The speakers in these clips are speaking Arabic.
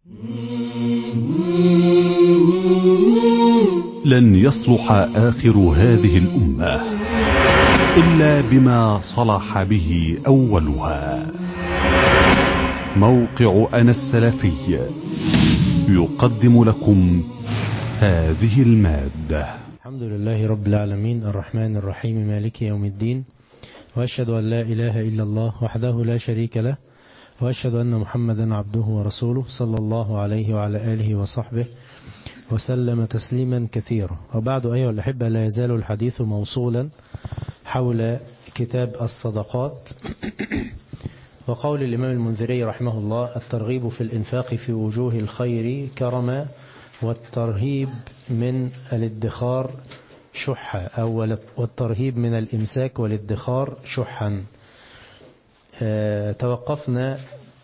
لن يصلح آخر هذه الأمة إلا بما صلح به أولها. موقع أنا السلفي يقدم لكم هذه المادة. الحمد لله رب العالمين الرحمن الرحيم مالك يوم الدين، وأشهد أن لا إله إلا الله وحده لا شريك له، وأشهد أن محمدا عبده ورسوله صلى الله عليه وعلى آله وصحبه وسلم تسليما كثيرا. وبعد أيها الأحبة، لا يزال الحديث موصولا حول كتاب الصدقات وقول الإمام المنذري رحمه الله: الترغيب في الإنفاق في وجوه الخير كرما، والترهيب من الادخار شحا، أو والترهيب من الإمساك والادخار شحا. توقفنا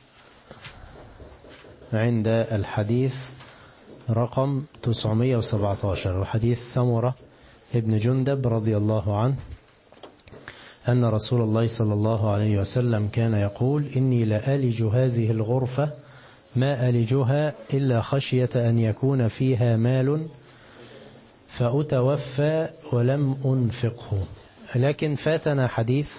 عند الحديث رقم 917، وحديث ثمرة ابن جندب رضي الله عنه أن رسول الله صلى الله عليه وسلم كان يقول: إني لألج هذه الغرفة ما ألجها إلا خشية أن يكون فيها مال فأتوفى ولم أنفقه. لكن فاتنا حديث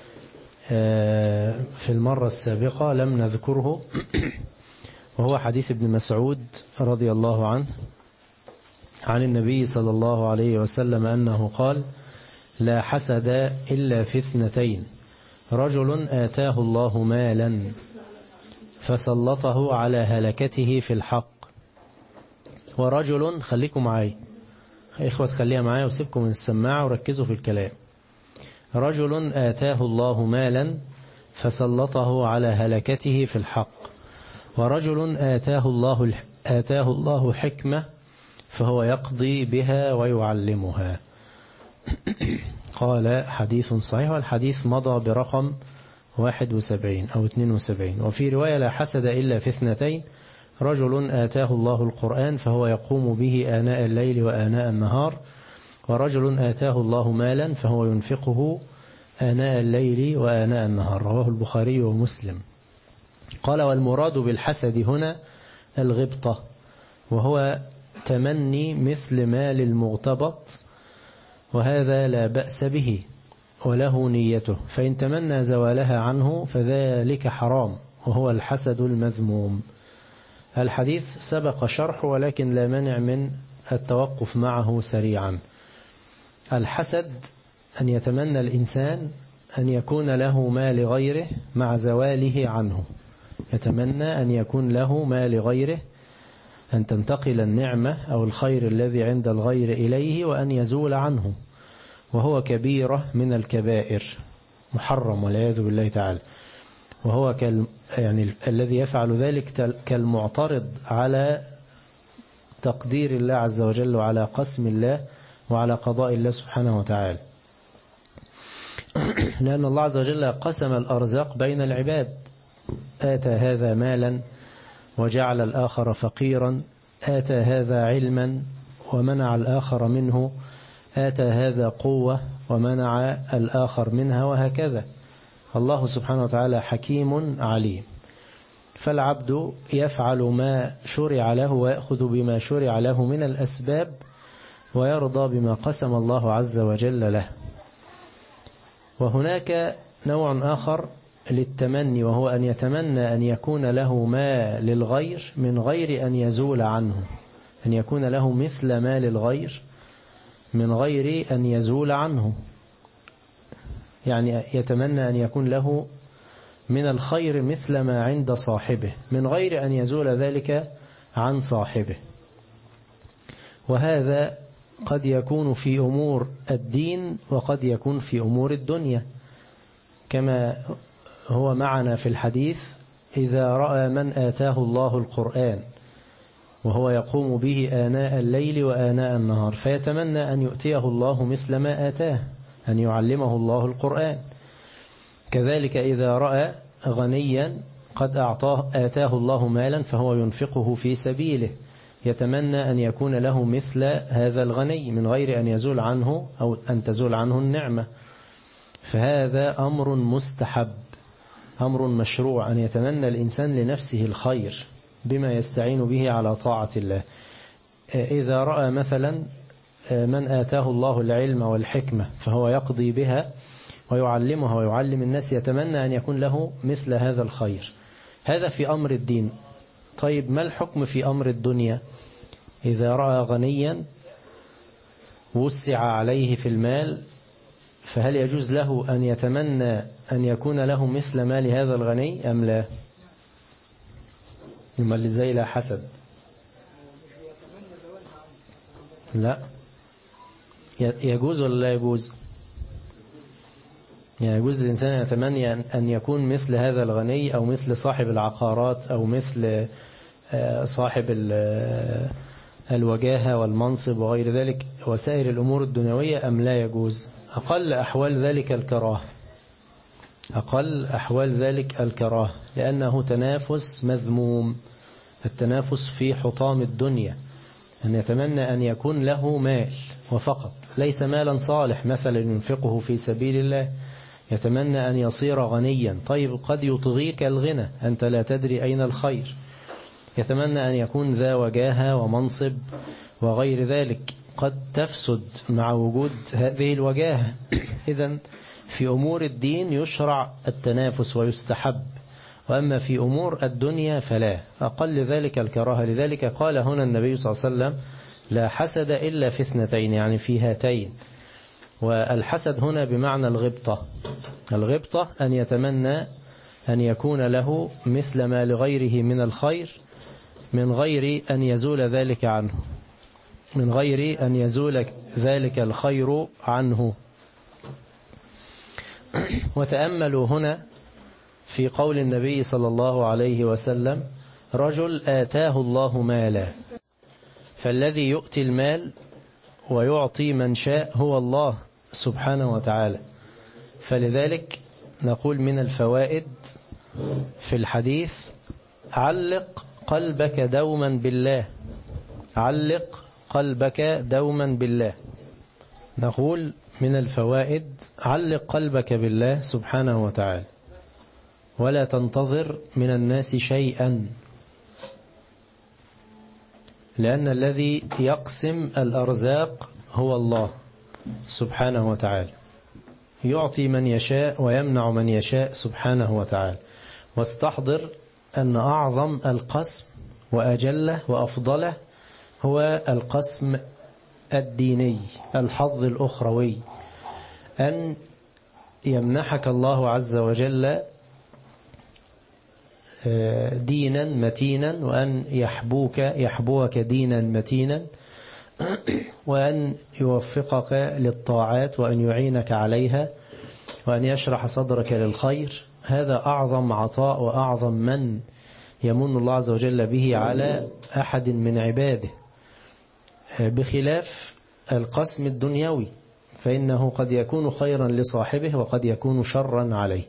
في المرة السابقة لم نذكره، وهو حديث ابن مسعود رضي الله عنه عن النبي صلى الله عليه وسلم أنه قال: لا حسد إلا في اثنتين: رجل آتاه الله مالا فسلطه على هلكته في الحق، ورجل، خليكم معايا إخوة، خليها معايا وسيبكم من السماعة وركزوا في الكلام. رجل آتاه الله مالا فسلطه على هلكته في الحق، ورجل آتاه الله حكمة فهو يقضي بها ويعلمها. قال: حديث صحيح. والحديث مضى برقم 71 أو 72. وفي رواية: لا حسد إلا في اثنتين: رجل آتاه الله القرآن فهو يقوم به آناء الليل وآناء النهار، ورجل آتاه الله مالا فهو ينفقه آناء الليل وآناء النهار. رواه البخاري ومسلم. قال: والمراد بالحسد هنا الغبطة، وهو تمني مثل مال المغتبط، وهذا لا بأس به وله نيته، فإن تمنى زوالها عنه فذلك حرام، وهو الحسد المذموم. الحديث سبق شرحه، ولكن لا مانع من التوقف معه سريعا. الحسد أن يتمنى الإنسان أن يكون له ما لغيره مع زواله عنه. يتمنى أن يكون له ما لغيره، أن تنتقل النعمة أو الخير الذي عند الغير إليه وأن يزول عنه، وهو كبيرة من الكبائر، محرم والعياذ بالله تعالى. وهو يعني الذي يفعل ذلك كالمعترض على تقدير الله عز وجل وعلى قسم الله وعلى قضاء الله سبحانه وتعالى، لأن الله عز وجل قسم الأرزاق بين العباد: آتى هذا مالا وجعل الآخر فقيرا، آتى هذا علما ومنع الآخر منه، آتى هذا قوة ومنع الآخر منها، وهكذا. الله سبحانه وتعالى حكيم عليم. فالعبد يفعل ما شرع له ويأخذ بما شرع له من الأسباب، ويرضى بما قسم الله عز وجل له. وهناك نوع آخر للتمني، وهو أن يتمنى أن يكون له ما للغير من غير أن يزول عنه، أن يكون له مثل ما للغير من غير أن يزول عنه. يعني يتمنى أن يكون له من الخير مثل ما عند صاحبه من غير أن يزول ذلك عن صاحبه. وهذا قد يكون في أمور الدين وقد يكون في أمور الدنيا، كما هو معنا في الحديث: إذا رأى من آتاه الله القرآن وهو يقوم به آناء الليل وآناء النهار فيتمنى أن يؤتيه الله مثل ما آتاه، أن يعلمه الله القرآن. كذلك إذا رأى غنيا قد آتاه الله مالا فهو ينفقه في سبيله، يتمنى أن يكون له مثل هذا الغني من غير أن يزول عنه أو أن تزول عنه النعمة. فهذا أمر مستحب، أمر مشروع، أن يتمنى الإنسان لنفسه الخير بما يستعين به على طاعة الله. إذا رأى مثلا من آتاه الله العلم والحكمة فهو يقضي بها ويعلمها ويعلم الناس، يتمنى أن يكون له مثل هذا الخير. هذا في أمر الدين. طيب ما الحكم في أمر الدنيا؟ إذا رأى غنيا وسع عليه في المال، فهل يجوز له أن يتمنى أن يكون له مثل مال هذا الغني أم لا؟ يما اللي زي لا حسد. لا، يجوز ولا لا يجوز؟ يعني يجوز للإنسان أن يتمنى أن يكون مثل هذا الغني، أو مثل صاحب العقارات، أو مثل صاحب الوجاهة والمنصب وغير ذلك وسائر الأمور الدنيوية، أم لا يجوز؟ أقل أحوال ذلك الكراهة، أقل أحوال ذلك الكراهة، لأنه تنافس مذموم، التنافس في حطام الدنيا، أن يتمنى أن يكون له مال وفقط، ليس مالا صالح مثلا ينفقه في سبيل الله، يتمنى أن يصير غنيا. طيب قد يطغيك الغنى، أنت لا تدري أين الخير. يتمنى أن يكون ذا وجاهة ومنصب وغير ذلك، قد تفسد مع وجود هذه الوجاهة. إذن في أمور الدين يشرع التنافس ويستحب، وأما في أمور الدنيا فلا، أقل ذلك الكراهة. لذلك قال هنا النبي صلى الله عليه وسلم لا حسد إلا في اثنتين، يعني في هاتين. والحسد هنا بمعنى الغبطة. الغبطة أن يتمنى أن يكون له مثل ما لغيره من الخير من غير أن يزول ذلك عنه، من غير أن يزول ذلك الخير عنه. وتأملوا هنا في قول النبي صلى الله عليه وسلم رجل آتاه الله مالا، فالذي يؤتي المال ويعطي من شاء هو الله سبحانه وتعالى. فلذلك نقول من الفوائد في الحديث علق قلبك دوما بالله، علق قلبك دوما بالله. نقول من الفوائد علق قلبك بالله سبحانه وتعالى، ولا تنتظر من الناس شيئا، لأن الذي يقسم الأرزاق هو الله سبحانه وتعالى، يعطي من يشاء ويمنع من يشاء سبحانه وتعالى. واستحضر أن أعظم القسم وأجله وأفضله هو القسم الديني، الحظ الأخروي، أن يمنحك الله عز وجل دينا متينا، وأن يحبوك دينا متينا، وأن يوفقك للطاعات، وأن يعينك عليها، وأن يشرح صدرك للخير. هذا أعظم عطاء وأعظم من يمن الله عز وجل به على أحد من عباده، بخلاف القسم الدنيوي، فإنه قد يكون خيرا لصاحبه وقد يكون شرا عليه.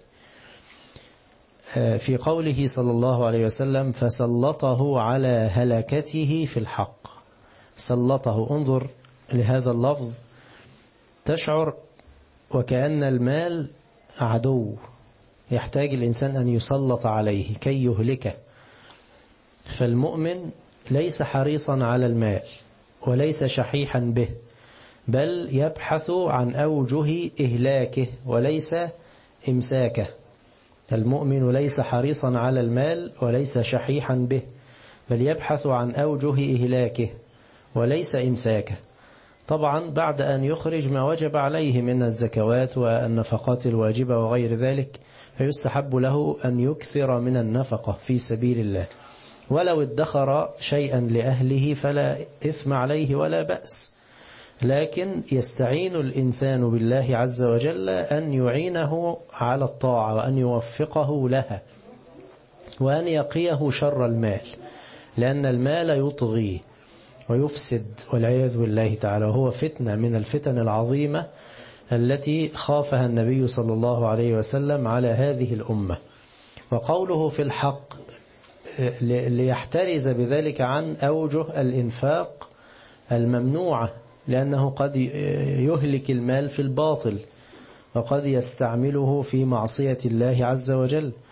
في قوله صلى الله عليه وسلم فسلطه على هلكته في الحق، سلطه، انظر لهذا اللفظ، تشعر وكأن المال عدو يحتاج الإنسان أن يسلط عليه كي يهلكه. فالمؤمن ليس حريصا على المال وليس شحيحا به، بل يبحث عن أوجه إهلاكه وليس إمساكه. المؤمن ليس حريصا على المال وليس شحيحا به، بل يبحث عن أوجه إهلاكه وليس إمساكه. طبعا بعد أن يخرج ما وجب عليه من الزكوات والنفقات الواجبة وغير ذلك، فيستحب له أن يكثر من النفقة في سبيل الله، ولو ادخر شيئا لأهله فلا إثم عليه ولا بأس، لكن يستعين الإنسان بالله عز وجل أن يعينه على الطاعة، وأن يوفقه لها، وأن يقيه شر المال، لأن المال يطغي ويفسد والعياذ بالله تعالى، وهو فتنة من الفتن العظيمة التي خافها النبي صلى الله عليه وسلم على هذه الأمة. وقوله في الحق ليحترز بذلك عن أوجه الإنفاق الممنوعة، لأنه قد يهلك المال في الباطل، وقد يستعمله في معصية الله عز وجل.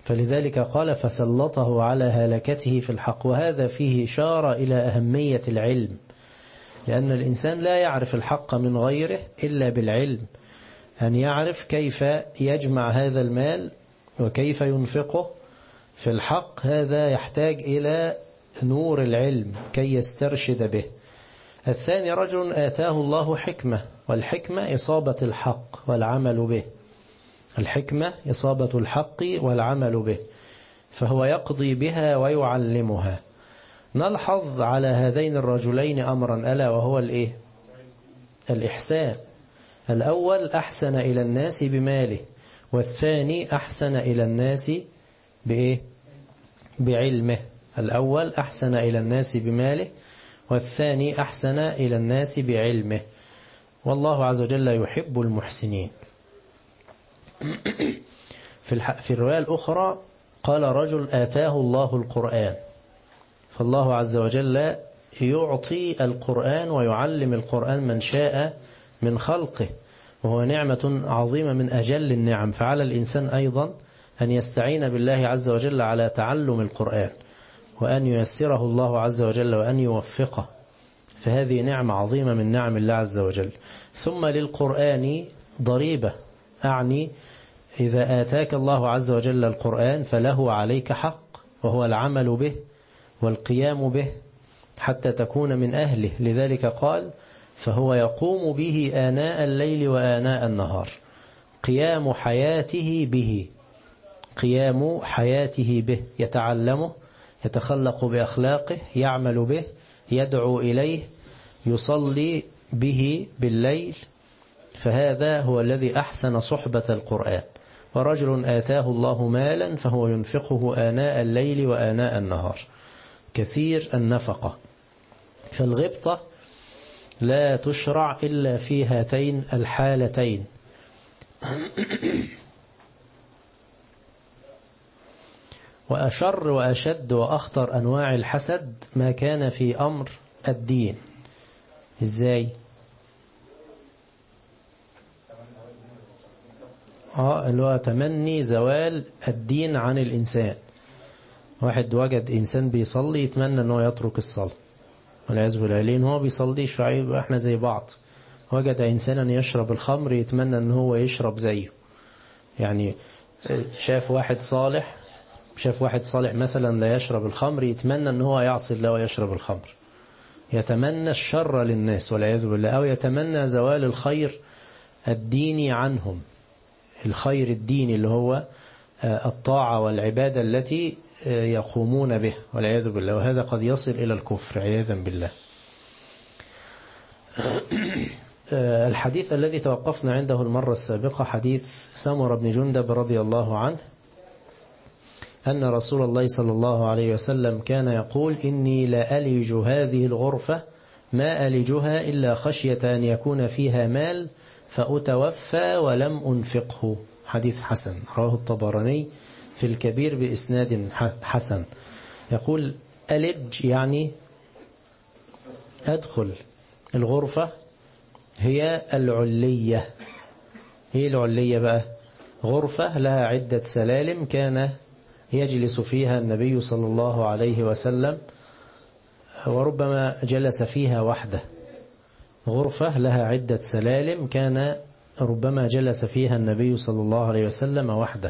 فلذلك قال فسلطه على هلكته في الحق. وهذا فيه إشارة إلى أهمية العلم، لأن الإنسان لا يعرف الحق من غيره إلا بالعلم، أن يعرف كيف يجمع هذا المال وكيف ينفقه في الحق. هذا يحتاج إلى نور العلم كي يسترشد به. الثاني رجل آتاه الله حكمة، والحكمة إصابة الحق والعمل به. الحكمة إصابة الحق والعمل به، فهو يقضي بها ويعلمها. نلحظ على هذين الرجلين أمرا ألا وهو الإيه؟ الإحسان. الأول أحسن إلى الناس بماله، والثاني أحسن إلى الناس بإيه؟ بعلمه. الأول أحسن إلى الناس بماله، والثاني أحسن إلى الناس بعلمه. والله عز وجل يحب المحسنين. في الرواية الأخرى قال رجل آتاه الله القرآن، فالله عز وجل يعطي القرآن ويعلم القرآن من شاء من خلقه، وهو نعمة عظيمة من أجل النعم. فعلى الإنسان أيضا أن يستعين بالله عز وجل على تعلم القرآن، وأن ييسره الله عز وجل وأن يوفقه، فهذه نعمة عظيمة من نعم الله عز وجل. ثم للقرآن ضريبة، أعني إذا آتاك الله عز وجل القرآن فله عليك حق، وهو العمل به والقيام به حتى تكون من أهله. لذلك قال فهو يقوم به آناء الليل وآناء النهار. قيام حياته به، قيام حياته به، يتعلمه، يتخلق بأخلاقه، يعمل به، يدعو إليه، يصلي به بالليل. فهذا هو الذي أحسن صحبة القرآن. ورجل آتاه الله مالا فهو ينفقه آناء الليل وآناء النهار، كثير النفقة. فالغبطة لا تشرع إلا في هاتين الحالتين. وأشر وأشد وأخطر أنواع الحسد ما كان في أمر الدين. إزاي؟ اللي هو تمني زوال الدين عن الإنسان. واحد وجد إنسان بيصلي يتمنى أنه يترك الصلاة والعياذ بالله، لأن هو بيصليش، فعيب احنا زي بعض. وجد إنسانا يشرب الخمر يتمنى أنه هو يشرب زيه. يعني شاف واحد صالح مثلا لا يشرب الخمر، يتمنى أنه هو يعصي الله ويشرب الخمر، يتمنى الشر للناس والعياذ بالله، أو يتمنى زوال الخير الديني عنهم، الخير الديني اللي هو الطاعة والعبادة التي يقومون به والعياذ بالله. وهذا قد يصل إلى الكفر عياذا بالله. الحديث الذي توقفنا عنده المرة السابقة حديث سمرة بن جندب رضي الله عنه، أن رسول الله صلى الله عليه وسلم كان يقول إني لا ألج هذه الغرفة ما ألجها إلا خشية أن يكون فيها مال فأتوفى ولم أنفقه. حديث حسن رواه الطبراني في الكبير بإسناد حسن. يقول ألج يعني أدخل. الغرفة هي العلية. هي العلية بقى غرفة لها عدة سلالم كان يجلس فيها النبي صلى الله عليه وسلم، وربما جلس فيها وحده. غرفة لها عدة سلالم كان ربما جلس فيها النبي صلى الله عليه وسلم وحده.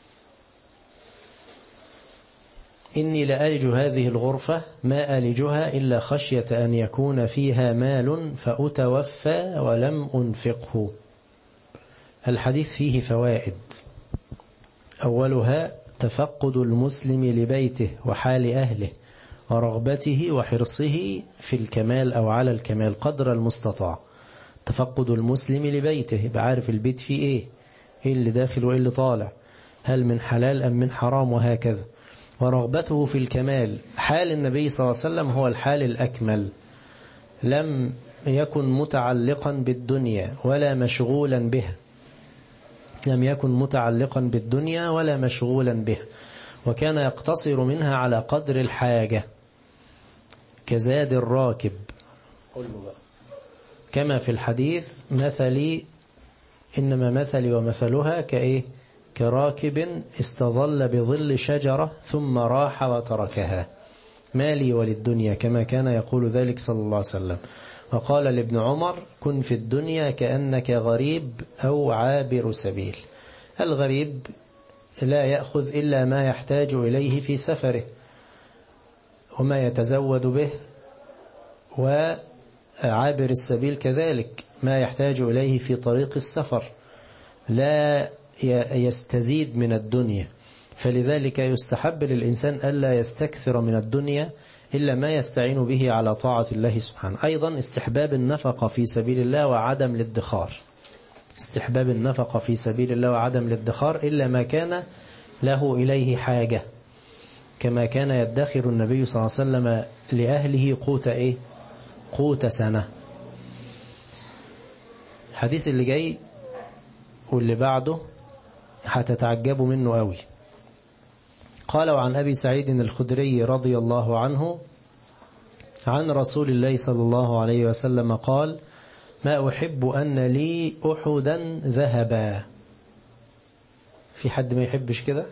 إني لألج هذه الغرفة ما ألجها إلا خشية أن يكون فيها مال فأتوفى ولم أنفقه. الحديث فيه فوائد. أولها تفقد المسلم لبيته وحال أهله ورغبته وحرصه في الكمال أو على الكمال قدر المستطاع. تفقد المسلم لبيته، بعارف البيت فيه إيه اللي داخل وإيه اللي طالع، هل من حلال أم من حرام، وهكذا. ورغبته في الكمال، حال النبي صلى الله عليه وسلم هو الحال الأكمل، لم يكن متعلقا بالدنيا ولا مشغولا بها، لم يكن متعلقا بالدنيا ولا مشغولا بها، وكان يقتصر منها على قدر الحاجة كزاد الراكب. كما في الحديث مثلي إنما مثلي ومثلها كراكب استظل بظل شجرة ثم راح وتركها، ما لي وللدنيا، كما كان يقول ذلك صلى الله عليه وسلم. وقال لابن عمر: كن في الدنيا كأنك غريب أو عابر سبيل. الغريب لا يأخذ إلا ما يحتاج إليه في سفره وما يتزود به، وعابر السبيل كذلك ما يحتاج إليه في طريق السفر، لا يستزيد من الدنيا. فلذلك يستحب للإنسان ألا يستكثر من الدنيا إلا ما يستعين به على طاعة الله سبحانه. أيضا استحباب النفقة في سبيل الله وعدم الادخار، استحباب النفقة في سبيل الله وعدم الادخار إلا ما كان له إليه حاجة، كما كان يدخر النبي صلى الله عليه وسلم لأهله قوت سنة. الحديث اللي جاي واللي بعده هتتعجبوا منه قوي. قال: وعن أبي سعيد الخدري رضي الله عنه عن رسول الله صلى الله عليه وسلم قال: ما أحب أن لي أحدا ذهبا. في حد ما يحبش كده؟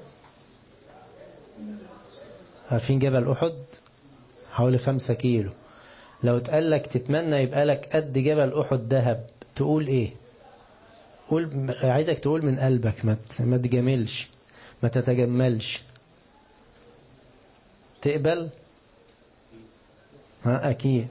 عارفين جبل أحد حوالي 5 كيلو، لو تقال لك تتمنى يبقى لك قد جبل أحد ذهب تقول إيه؟ عايزك تقول من قلبك، ما تجملش، ما تتجملش. تقبل؟ أكيد.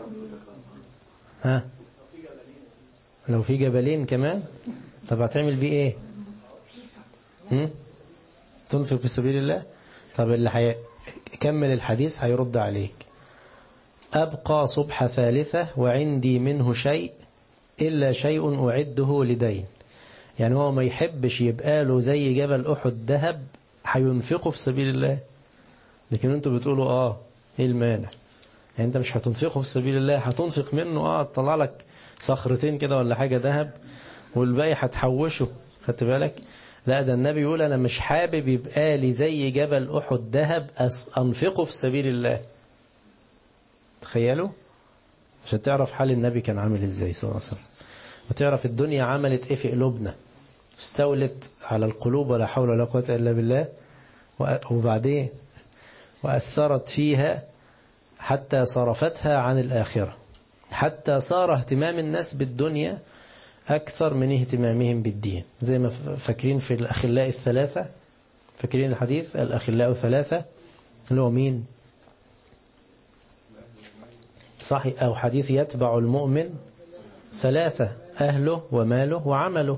لو في جبلين كمان، طب هتعمل بيه ايه؟ تنفق في سبيل الله. طب اللي كمل الحديث هيرد عليك: أبقى صبح ثالثة وعندي منه شيء إلا شيء أعده لدين. يعني هو ما يحبش يبقى له زي جبل أحد ذهب هينفقه في سبيل الله، لكن انتوا بتقولوا ايه المانع؟ يعني انت مش هتنفقه في سبيل الله، هتنفق منه تطلع لك صخرتين كده ولا حاجة ذهب والباقي هتحوشه. خدت بالك؟ لا، ده النبي يقول أنا مش حابب يبقى لي زي جبل أحد ذهب أنفقه في سبيل الله. تخيلوا، عشان تعرف حال النبي كان عامل ازاي صلى الله عليه وسلم، وتعرف الدنيا عملت ايه في قلوبنا، استولت على القلوب ولا حول ولا قوة إلا بالله، وبعدين وأثرت فيها حتى صرفتها عن الآخرة، حتى صار اهتمام الناس بالدنيا أكثر من اهتمامهم بالدين. زي ما فاكرين في الأخلاء الثلاثة، فاكرين الحديث الأخلاء ثلاثة اللي هو مين؟ صحيح، أو حديث يتبع المؤمن 3: أهله وماله وعمله.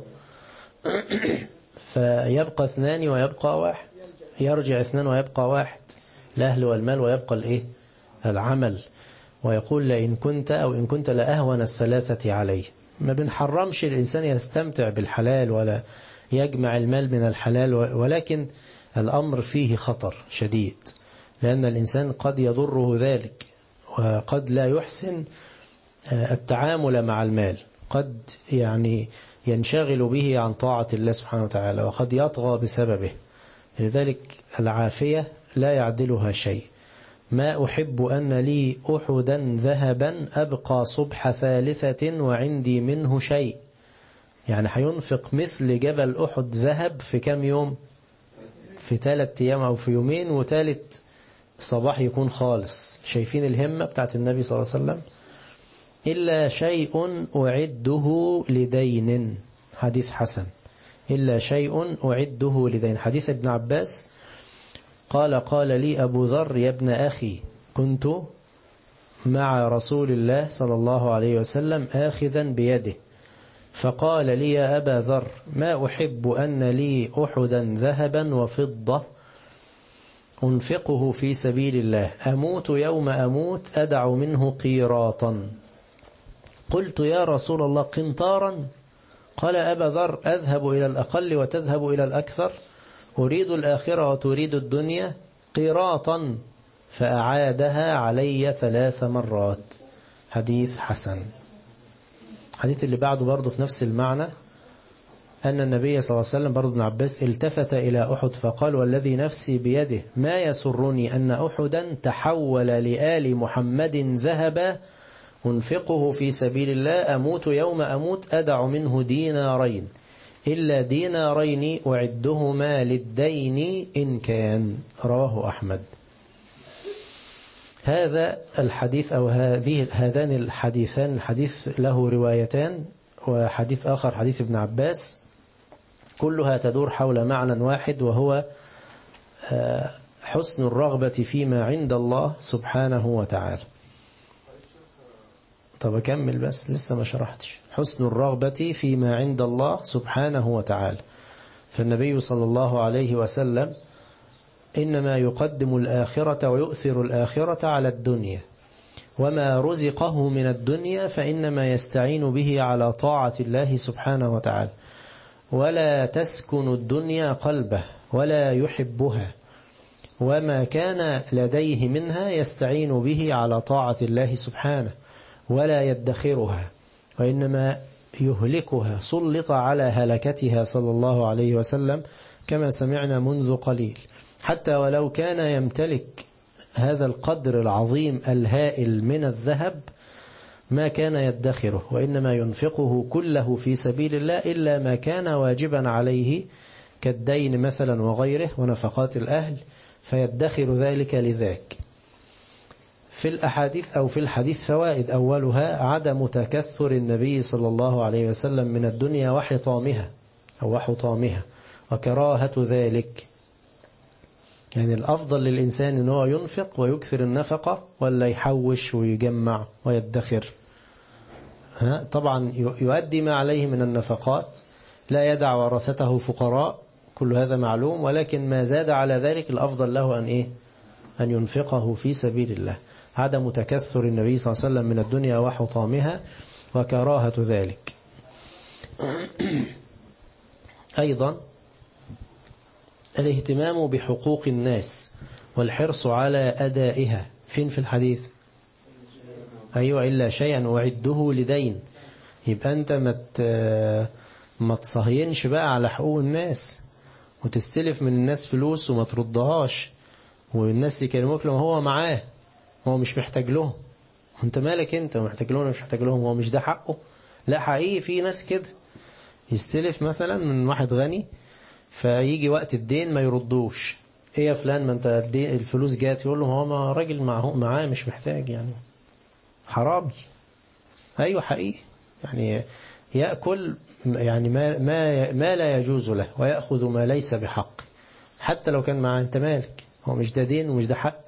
فيبقى 2 ويبقى 1، يرجع 2 ويبقى 1، الأهل والمال ويبقى العمل. ويقول: لئن كنت أو إن كنت لأهون الثلاثة عليه. ما بنحرمش الإنسان يستمتع بالحلال ولا يجمع المال من الحلال، ولكن الأمر فيه خطر شديد، لأن الإنسان قد يضره ذلك، وقد لا يحسن التعامل مع المال، قد ينشغل به عن طاعة الله سبحانه وتعالى، وقد يطغى بسببه. لذلك العافية لا يعدلها شيء. ما أحب أن لي أحدا ذهبا أبقى صبح ثالثة وعندي منه شيء. يعني هينفق مثل جبل أحد ذهب في كم يوم؟ في 3 أيام أو في يومين، وثالث صباح يكون خالص. شايفين الهمة بتاعت النبي صلى الله عليه وسلم؟ إلا شيء أعده لدين، حديث حسن. إلا شيء أعده لدين. حديث ابن عباس قال لي أبو ذر: يا ابن أخي، كنت مع رسول الله صلى الله عليه وسلم آخذا بيده، فقال لي: يا أبا ذر، ما أحب أن لي أحدا ذهبا وفضة أنفقه في سبيل الله، أموت يوم أموت أدع منه قيراطا. قلت: يا رسول الله، قنطارا؟ قال: أبا ذر، أذهب إلى الأقل وتذهب إلى الأكثر، أريد الآخرة وتريد الدنيا، قيراطا. فأعادها علي 3 مرات. حديث حسن. الحديث اللي بعده برضه في نفس المعنى، أن النبي صلى الله عليه وسلم برضه ابن عباس التفت إلى أحد فقال: والذي نفسي بيده ما يسرني أن أحدا تحول لآل محمد ذهبا أنفقه في سبيل الله، أموت يوم أموت أدع منه دينارين، إلا دينارين أعدهما للدين إن كان. رواه أحمد. هذا الحديث أو هذان الحديثان، الحديث له روايتان، وحديث آخر حديث ابن عباس، كلها تدور حول معنى واحد، وهو حسن الرغبة فيما عند الله سبحانه وتعالى. طب أكمل بس لسه ما شرحتش. حسن الرغبة فيما عند الله سبحانه وتعالى. فالنبي صلى الله عليه وسلم إنما يقدم الآخرة ويؤثر الآخرة على الدنيا، وما رزقه من الدنيا فإنما يستعين به على طاعة الله سبحانه وتعالى، ولا تسكن الدنيا قلبه ولا يحبها، وما كان لديه منها يستعين به على طاعة الله سبحانه ولا يدخرها، وإنما يهلكها. سلط على هلكتها صلى الله عليه وسلم كما سمعنا منذ قليل. حتى ولو كان يمتلك هذا القدر العظيم الهائل من الذهب ما كان يدخره، وإنما ينفقه كله في سبيل الله إلا ما كان واجبا عليه كالدين مثلا وغيره ونفقات الأهل، فيدخر ذلك لذاك. في الأحاديث أو في الحديث فوائد. أولها عدم تكثر النبي صلى الله عليه وسلم من الدنيا وحطامها وكراهة ذلك. يعني الأفضل للإنسان أنه ينفق ويكثر النفقة ولا يحوش ويجمع ويدخر؟ طبعا يؤدي ما عليه من النفقات، لا يدع ورثته فقراء، كل هذا معلوم، ولكن ما زاد على ذلك الأفضل له أن ينفقه في سبيل الله. عدم تكثر النبي صلى الله عليه وسلم من الدنيا وحطامها وكراهة ذلك. أيضا الاهتمام بحقوق الناس والحرص على أدائها. فين في الحديث؟ أيوة، إلا شيئا أعده لدين. يبقى أنت ما تصهينش بقى على حقوق الناس وتستلف من الناس فلوس وما تردهاش، والناس يكلموك لما هو معاه، هو مش محتاج لهم. انت مالك انت محتاج لهم مش محتاج لهم؟ هو مش ده حقه؟ لا، حقيقي في ناس كده يستلف مثلا من واحد غني، فيجي وقت الدين ما يردوش. ايه يا فلان، ما انت الفلوس جات؟ يقول له هو ما راجل معاه مش محتاج، يعني حرامي. ايوه حقيقي، يعني يأكل يعني ما لا يجوز له، ويأخذ ما ليس بحق حتى لو كان معاه. انت مالك؟ هو مش ده دين ومش ده حق.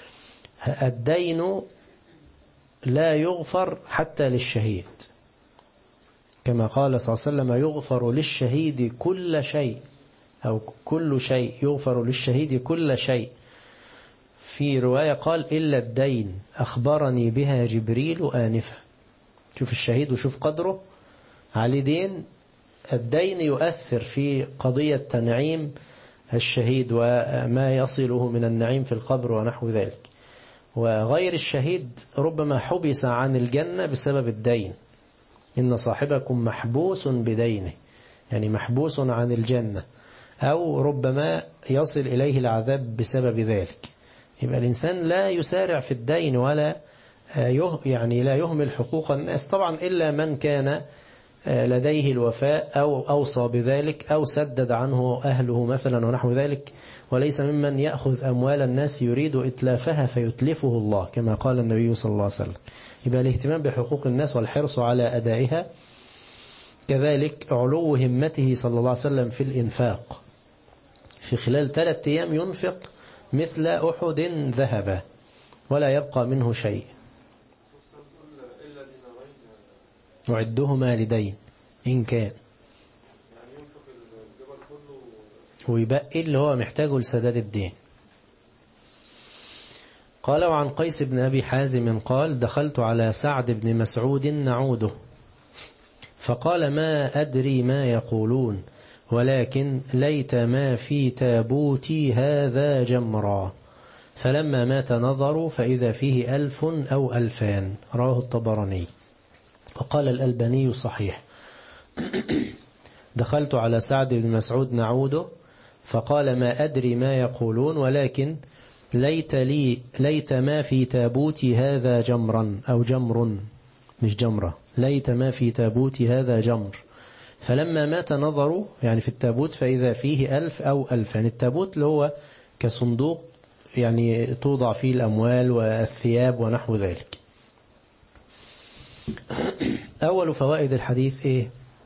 الدين لا يغفر حتى للشهيد، كما قال صلى الله عليه وسلم يغفر للشهيد كل شيء، أو كل شيء يغفر للشهيد كل شيء. في رواية قال إلا الدين أخبرني بها جبريل آنفة. شوف الشهيد وشوف قدره، عليه دين. الدين يؤثر في قضية تنعيم الشهيد وما يصله من النعيم في القبر ونحو ذلك. وغير الشهيد ربما حبس عن الجنة بسبب الدين. إن صاحبكم محبوس بدينه، يعني محبوس عن الجنة، أو ربما يصل إليه العذاب بسبب ذلك. يبقى الإنسان لا يسارع في الدين ولا يعني لا يهمل حقوق الناس، طبعا إلا من كان لديه الوفاء أو أوصى بذلك أو سدد عنه أهله مثلا ونحو ذلك، وليس ممن يأخذ أموال الناس يريد إتلافها فيتلفه الله كما قال النبي صلى الله عليه وسلم. يبقى الاهتمام بحقوق الناس والحرص على أدائها. كذلك علو همته صلى الله عليه وسلم في الإنفاق. في خلال 3 أيام ينفق مثل أحد ذهبا ولا يبقى منه شيء. وعدهما لدين إن كان، ويبقى اللي هو محتاجه لسداد الدين. قال وعن قيس بن أبي حازم قال دخلت على سعد بن مسعود نعوده فقال ما أدري ما يقولون ولكن ليت ما في تابوتي هذا جمرا. فلما مات نظروا فإذا فيه 1000 أو 2000. رواه الطبراني. وقال الألباني صحيح. دخلت على سعد بن مسعود نعوده فقال ما أدري ما يقولون ولكن ليت ما في تابوتي هذا جمرا، أو جمر مش جمرة، ليت ما في تابوتي هذا جمر. فلما مات نظروا يعني في التابوت فإذا فيه 1000 أو 1000. يعني التابوت اللي هو كصندوق يعني توضع فيه الأموال والثياب ونحو ذلك. أول فوائد الحديث إيه؟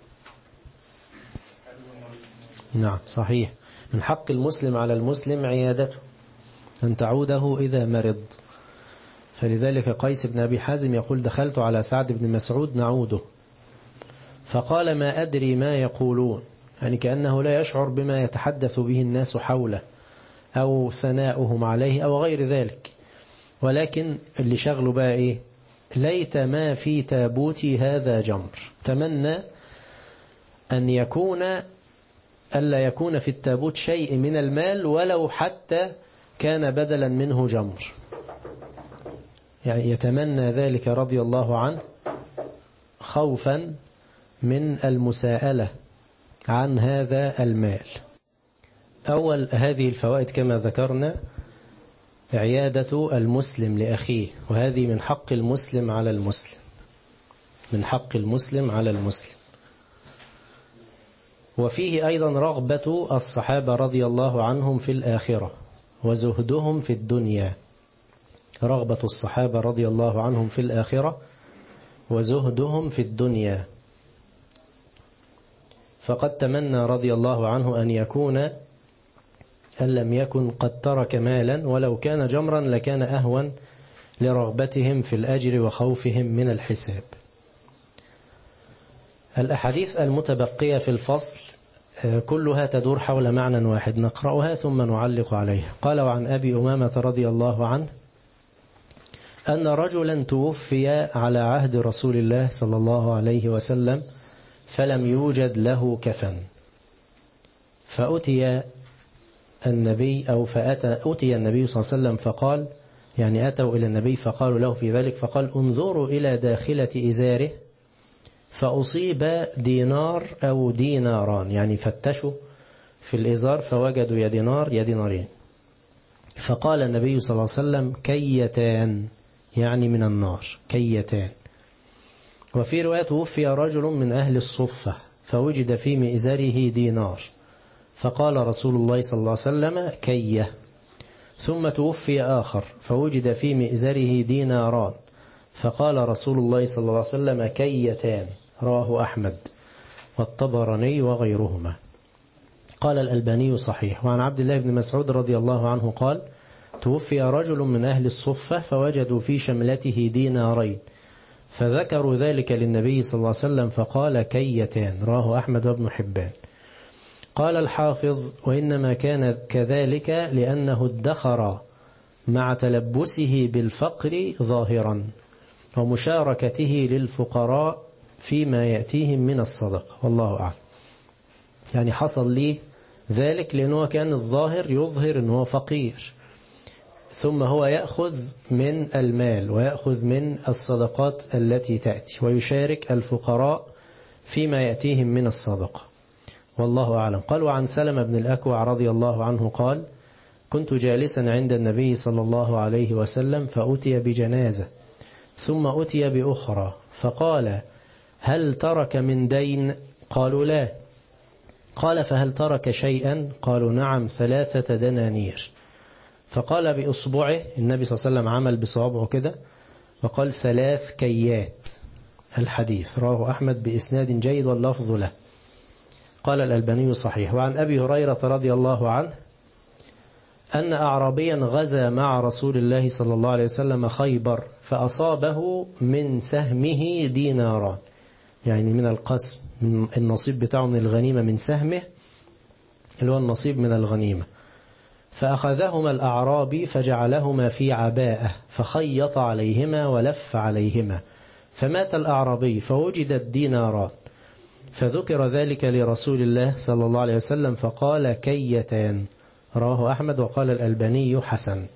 نعم صحيح، من حق المسلم على المسلم عيادته، أن تعوده إذا مرض. فلذلك قيس بن أبي حازم يقول دخلت على سعد بن مسعود نعوده فقال ما أدري ما يقولون، يعني كأنه لا يشعر بما يتحدث به الناس حوله أو ثناؤهم عليه أو غير ذلك، ولكن اللي شغله بقى إيه؟ ليت ما في تابوتي هذا جمر. تمنى أن ألا يكون في التابوت شيء من المال ولو حتى كان بدلا منه جمر، يعني يتمنى ذلك رضي الله عنه خوفا من المساءلة عن هذا المال. أول هذه الفوائد كما ذكرنا عيادة المسلم لأخيه، وهذه من حق المسلم على المسلم، من حق المسلم على المسلم. وفيه أيضا رغبة الصحابة رضي الله عنهم في الآخرة وزهدهم في الدنيا، رغبة الصحابة رضي الله عنهم في الآخرة وزهدهم في الدنيا. فقد تمنى رضي الله عنه أن لم يكن قد ترك مالا ولو كان جمرا لكان أهون لرغبتهم في الأجر وخوفهم من الحساب. الأحاديث المتبقية في الفصل كلها تدور حول معنى واحد نقرأها ثم نعلق عليها. قال وعن أبي أمامة رضي الله عنه أن رجلا توفي على عهد رسول الله صلى الله عليه وسلم فلم يوجد له كفن، فأتي النبي أتي النبي صلى الله عليه وسلم فقال، يعني أتوا إلى النبي فقالوا له في ذلك، فقال انظروا إلى داخلة إزاره فأصيب دينار أو ديناران، يعني فتشوا في الإزار فوجدوا يا دينار يا دينارين. فقال النبي صلى الله عليه وسلم كيتان، يعني من النار كيتان. وفي رواية توفي رجل من أهل الصفة فوجد في مئزره دينار، فقال رسول الله صلى الله عليه وسلم كيه. ثم توفي آخر فوجد في مئزره ديناران، فقال رسول الله صلى الله عليه وسلم كيتان، رواه أحمد والطبراني وغيرهما. قال الألباني صحيح. وعن عبد الله بن مسعود رضي الله عنه قال توفي رجل من أهل الصفة فوجدوا في شملته دينارين، فذكروا ذلك للنبي صلى الله عليه وسلم فقال كيتان، رواه أحمد وابن حبان. قال الحافظ وإنما كان كذلك لأنه ادخر مع تلبسه بالفقر ظاهرا ومشاركته للفقراء فيما يأتيهم من الصدقة، والله أعلم. يعني حصل لي ذلك لأنه كان الظاهر يظهر أنه فقير، ثم هو يأخذ من المال ويأخذ من الصدقات التي تأتي ويشارك الفقراء فيما يأتيهم من الصدقة، والله أعلم. قال وعن سلمة بن الأكوع رضي الله عنه قال كنت جالسا عند النبي صلى الله عليه وسلم فأتي بجنازة ثم أتي بأخرى، فقال هل ترك من دين؟ قالوا لا. قال فهل ترك شيئا؟ قالوا نعم 3 دنانير. فقال بإصبعه، النبي صلى الله عليه وسلم عمل بصوابعه كده وقال 3 كيات. الحديث رواه أحمد بإسناد جيد واللفظ له. قال الألباني صحيح. وعن أبي هريرة رضي الله عنه أن أعرابيا غزا مع رسول الله صلى الله عليه وسلم خيبر فأصابه من سهمه ديناران، يعني من القسم، من النصيب بتاعه من الغنيمة، من سهمه اللي هو النصيب من الغنيمة. فأخذهما الأعرابي فجعلهما في عباءة فخيط عليهما ولف عليهما، فمات الأعرابي فوجد الديناران، فذكر ذلك لرسول الله صلى الله عليه وسلم فقال كيتان، رواه أحمد وقال الألباني حسن.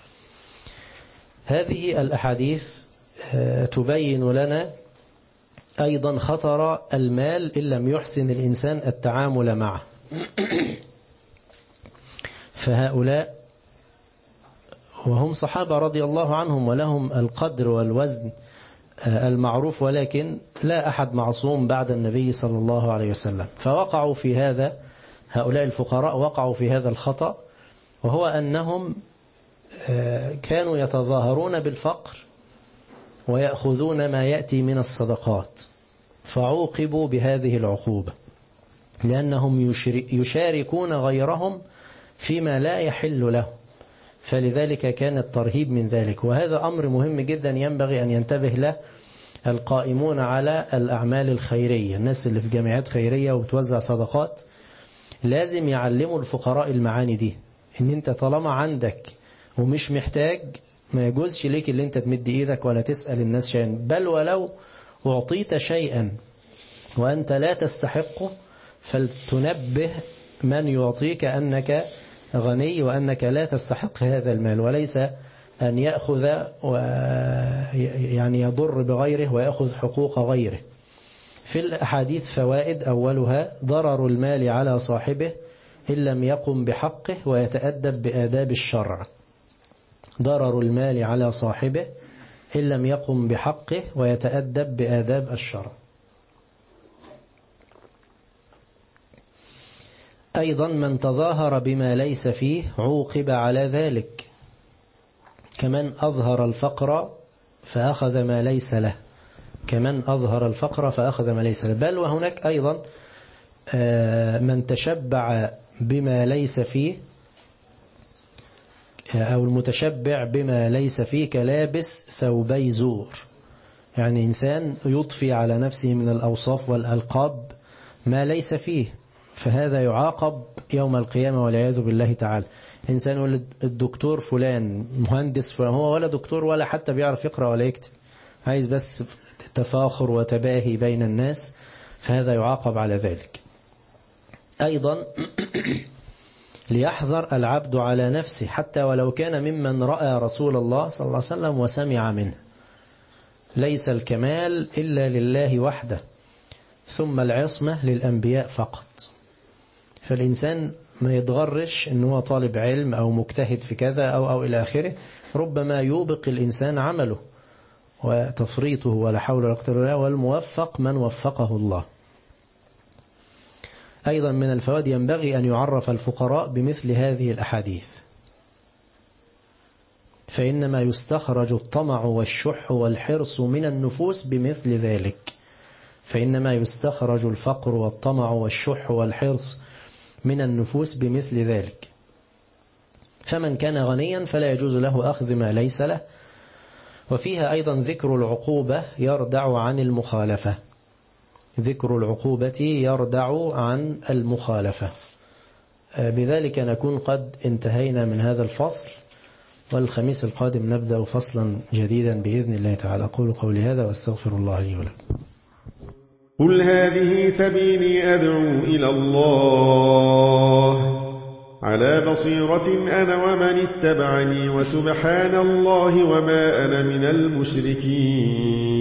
هذه الأحاديث تبين لنا أيضا خطر المال إن لم يحسن الإنسان التعامل معه. فهؤلاء وهم صحابة رضي الله عنهم ولهم القدر والوزن المعروف، ولكن لا أحد معصوم بعد النبي صلى الله عليه وسلم. فوقعوا في هذا، هؤلاء الفقراء وقعوا في هذا الخطأ، وهو أنهم كانوا يتظاهرون بالفقر ويأخذون ما يأتي من الصدقات، فعوقبوا بهذه العقوبة لأنهم يشاركون غيرهم فيما لا يحل له، فلذلك كان الترهيب من ذلك. وهذا أمر مهم جدا ينبغي أن ينتبه له القائمون على الأعمال الخيرية، الناس اللي في جامعات خيرية وبتوزع صدقات، لازم يعلموا الفقراء المعاني دي، إن أنت طالما عندك ومش محتاج ما يجوزش ليك اللي أنت تمد إيدك ولا تسأل الناس شيئا، بل ولو أعطيت شيئا وأنت لا تستحقه فلتنبه من يعطيك أنك غني وأنك لا تستحق هذا المال، وليس أن يأخذ يعني يضر بغيره ويأخذ حقوق غيره. في الأحاديث فوائد، أولها ضرر المال على صاحبه إن لم يقم بحقه ويتأدب بآداب الشرع. ضرر المال على صاحبه إن لم يقم بحقه ويتأدب بآداب الشرع. أيضا من تظاهر بما ليس فيه عوقب على ذلك، كمن أظهر الفقر فأخذ ما ليس له، كمن أظهر الفقر فأخذ ما ليس له. بل وهناك أيضا من تشبع بما ليس فيه، أو المتشبع بما ليس فيه كلابس ثوبي زور، يعني إنسان يضفي على نفسه من الأوصاف والألقاب ما ليس فيه، فهذا يعاقب يوم القيامة والعياذ بالله تعالى. إنسان يقول الدكتور فلان، مهندس فلان، هو ولا دكتور ولا حتى بيعرف يقرأ ولا يكتب، عايز بس تفاخر وتباهي بين الناس، فهذا يعاقب على ذلك. أيضا ليحذر العبد على نفسه حتى ولو كان ممن رأى رسول الله صلى الله عليه وسلم وسمع منه. ليس الكمال إلا لله وحده، ثم العصمة للأنبياء فقط. فالإنسان ما يتغرش أنه طالب علم أو مجتهد في كذا أو إلى آخره، ربما يوبق الإنسان عمله وتفريطه ولا حول ولا قوة إلا بالله، والموفق من وفقه الله. أيضا من الفوائد ينبغي أن يعرف الفقراء بمثل هذه الأحاديث، فإنما يستخرج الطمع والشح والحرص من النفوس بمثل ذلك، فإنما يستخرج الفقر والطمع والشح والحرص من النفوس بمثل ذلك. فمن كان غنيا فلا يجوز له أخذ ما ليس له. وفيها أيضا ذكر العقوبة يردع عن المخالفة، ذكر العقوبة يردع عن المخالفة. بذلك نكون قد انتهينا من هذا الفصل، والخميس القادم نبدأ فصلا جديدا بإذن الله تعالى. أقول قولي هذا واستغفر الله لي ولكم. قل هذه سبيلي أدعو إلى الله على بصيرة أنا ومن اتبعني، وسبحان الله وما أنا من المشركين.